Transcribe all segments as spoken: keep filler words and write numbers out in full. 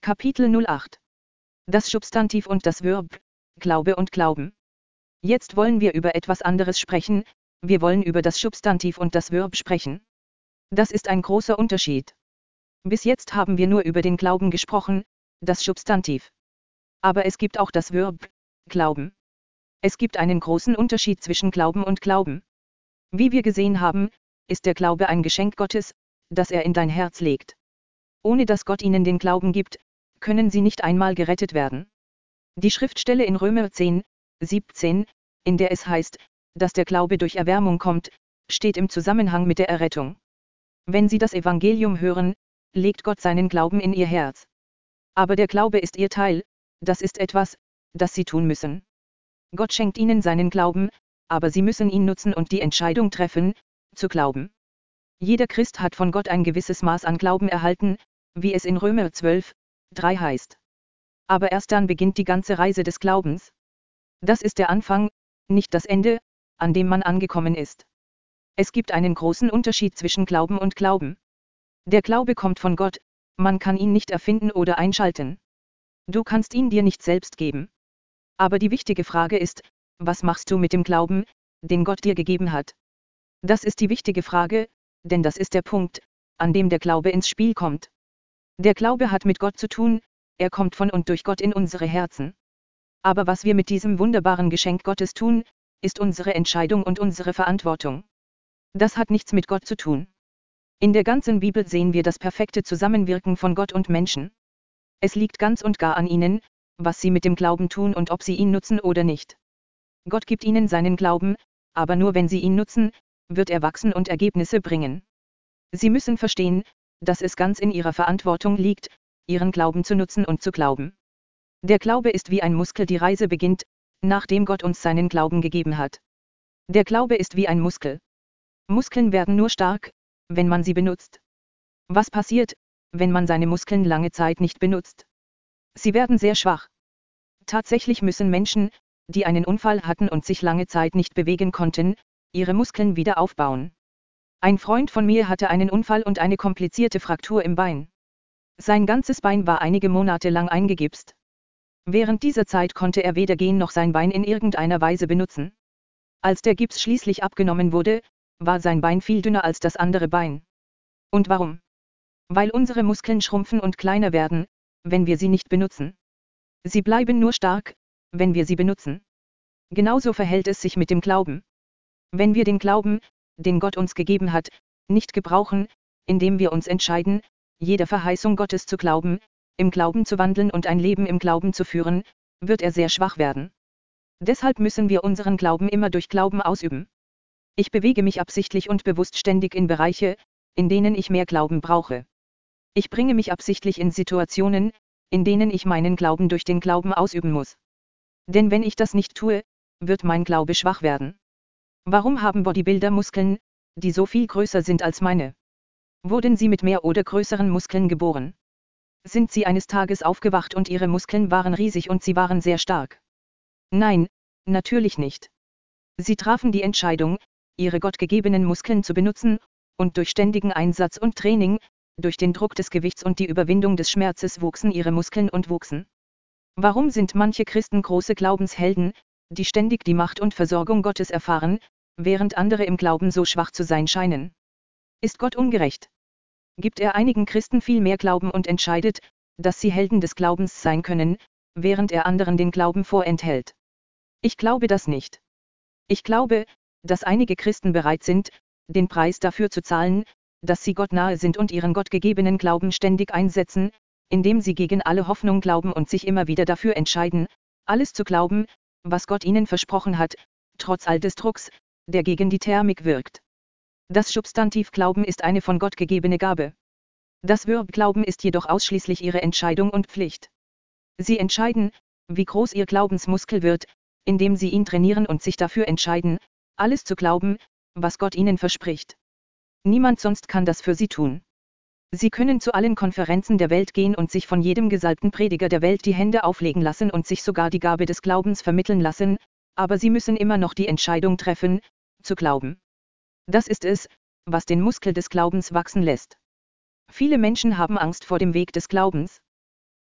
Kapitel null acht. Das Substantiv und das Verb, Glaube und Glauben. Jetzt wollen wir über etwas anderes sprechen, wir wollen über das Substantiv und das Verb sprechen. Das ist ein großer Unterschied. Bis jetzt haben wir nur über den Glauben gesprochen, das Substantiv. Aber es gibt auch das Verb, Glauben. Es gibt einen großen Unterschied zwischen Glauben und Glauben. Wie wir gesehen haben, ist der Glaube ein Geschenk Gottes, das er in dein Herz legt. Ohne dass Gott ihnen den Glauben gibt, können sie nicht einmal gerettet werden. Die Schriftstelle in Römer zehn, siebzehn, in der es heißt, dass der Glaube durch Erwärmung kommt, steht im Zusammenhang mit der Errettung. Wenn sie das Evangelium hören, legt Gott seinen Glauben in ihr Herz. Aber der Glaube ist ihr Teil, das ist etwas, das sie tun müssen. Gott schenkt ihnen seinen Glauben, aber sie müssen ihn nutzen und die Entscheidung treffen, zu glauben. Jeder Christ hat von Gott ein gewisses Maß an Glauben erhalten, wie es in Römer zwölf, drei heißt. Aber erst dann beginnt die ganze Reise des Glaubens. Das ist der Anfang, nicht das Ende, an dem man angekommen ist. Es gibt einen großen Unterschied zwischen Glauben und Glauben. Der Glaube kommt von Gott, man kann ihn nicht erfinden oder einschalten. Du kannst ihn dir nicht selbst geben. Aber die wichtige Frage ist, was machst du mit dem Glauben, den Gott dir gegeben hat? Das ist die wichtige Frage, denn das ist der Punkt, an dem der Glaube ins Spiel kommt. Der Glaube hat mit Gott zu tun, er kommt von und durch Gott in unsere Herzen. Aber was wir mit diesem wunderbaren Geschenk Gottes tun, ist unsere Entscheidung und unsere Verantwortung. Das hat nichts mit Gott zu tun. In der ganzen Bibel sehen wir das perfekte Zusammenwirken von Gott und Menschen. Es liegt ganz und gar an ihnen, was sie mit dem Glauben tun und ob sie ihn nutzen oder nicht. Gott gibt ihnen seinen Glauben, aber nur wenn sie ihn nutzen, wird er wachsen und Ergebnisse bringen. Sie müssen verstehen, dass es ganz in ihrer Verantwortung liegt, ihren Glauben zu nutzen und zu glauben. Der Glaube ist wie ein Muskel, die Reise beginnt, nachdem Gott uns seinen Glauben gegeben hat. Der Glaube ist wie ein Muskel. Muskeln werden nur stark, wenn man sie benutzt. Was passiert, wenn man seine Muskeln lange Zeit nicht benutzt? Sie werden sehr schwach. Tatsächlich müssen Menschen, die einen Unfall hatten und sich lange Zeit nicht bewegen konnten, ihre Muskeln wieder aufbauen. Ein Freund von mir hatte einen Unfall und eine komplizierte Fraktur im Bein. Sein ganzes Bein war einige Monate lang eingegipst. Während dieser Zeit konnte er weder gehen noch sein Bein in irgendeiner Weise benutzen. Als der Gips schließlich abgenommen wurde, war sein Bein viel dünner als das andere Bein. Und warum? Weil unsere Muskeln schrumpfen und kleiner werden, wenn wir sie nicht benutzen. Sie bleiben nur stark, wenn wir sie benutzen. Genauso verhält es sich mit dem Glauben. Wenn wir den Glauben, den Gott uns gegeben hat, nicht gebrauchen, indem wir uns entscheiden, jeder Verheißung Gottes zu glauben, im Glauben zu wandeln und ein Leben im Glauben zu führen, wird er sehr schwach werden. Deshalb müssen wir unseren Glauben immer durch Glauben ausüben. Ich bewege mich absichtlich und bewusst ständig in Bereiche, in denen ich mehr Glauben brauche. Ich bringe mich absichtlich in Situationen, in denen ich meinen Glauben durch den Glauben ausüben muss. Denn wenn ich das nicht tue, wird mein Glaube schwach werden. Warum haben Bodybuilder Muskeln, die so viel größer sind als meine? Wurden sie mit mehr oder größeren Muskeln geboren? Sind sie eines Tages aufgewacht und ihre Muskeln waren riesig und sie waren sehr stark? Nein, natürlich nicht. Sie trafen die Entscheidung, ihre gottgegebenen Muskeln zu benutzen, und durch ständigen Einsatz und Training, durch den Druck des Gewichts und die Überwindung des Schmerzes wuchsen ihre Muskeln und wuchsen. Warum sind manche Christen große Glaubenshelden, die ständig die Macht und Versorgung Gottes erfahren, während andere im Glauben so schwach zu sein scheinen? Ist Gott ungerecht? Gibt er einigen Christen viel mehr Glauben und entscheidet, dass sie Helden des Glaubens sein können, während er anderen den Glauben vorenthält? Ich glaube das nicht. Ich glaube, dass einige Christen bereit sind, den Preis dafür zu zahlen, dass sie Gott nahe sind und ihren gottgegebenen Glauben ständig einsetzen, indem sie gegen alle Hoffnung glauben und sich immer wieder dafür entscheiden, alles zu glauben, was Gott ihnen versprochen hat, trotz all des Drucks, der gegen die Thermik wirkt. Das Substantiv Glauben ist eine von Gott gegebene Gabe. Das Verb Glauben ist jedoch ausschließlich ihre Entscheidung und Pflicht. Sie entscheiden, wie groß ihr Glaubensmuskel wird, indem sie ihn trainieren und sich dafür entscheiden, alles zu glauben, was Gott ihnen verspricht. Niemand sonst kann das für sie tun. Sie können zu allen Konferenzen der Welt gehen und sich von jedem gesalbten Prediger der Welt die Hände auflegen lassen und sich sogar die Gabe des Glaubens vermitteln lassen, aber sie müssen immer noch die Entscheidung treffen, zu glauben. Das ist es, was den Muskel des Glaubens wachsen lässt. Viele Menschen haben Angst vor dem Weg des Glaubens.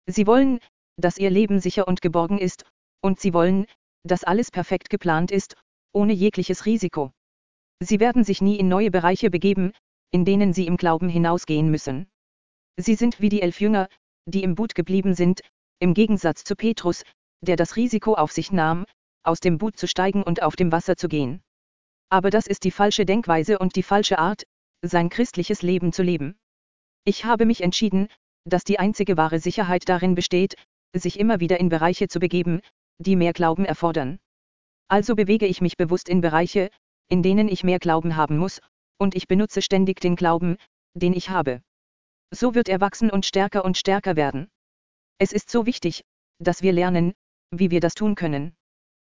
Sie wollen, dass ihr Leben sicher und geborgen ist, und sie wollen, dass alles perfekt geplant ist, ohne jegliches Risiko. Sie werden sich nie in neue Bereiche begeben, in denen sie im Glauben hinausgehen müssen. Sie sind wie die elf Jünger, die im Boot geblieben sind, im Gegensatz zu Petrus, der das Risiko auf sich nahm, aus dem Boot zu steigen und auf dem Wasser zu gehen. Aber das ist die falsche Denkweise und die falsche Art, sein christliches Leben zu leben. Ich habe mich entschieden, dass die einzige wahre Sicherheit darin besteht, sich immer wieder in Bereiche zu begeben, die mehr Glauben erfordern. Also bewege ich mich bewusst in Bereiche, in denen ich mehr Glauben haben muss, und ich benutze ständig den Glauben, den ich habe. So wird er wachsen und stärker und stärker werden. Es ist so wichtig, dass wir lernen, wie wir das tun können.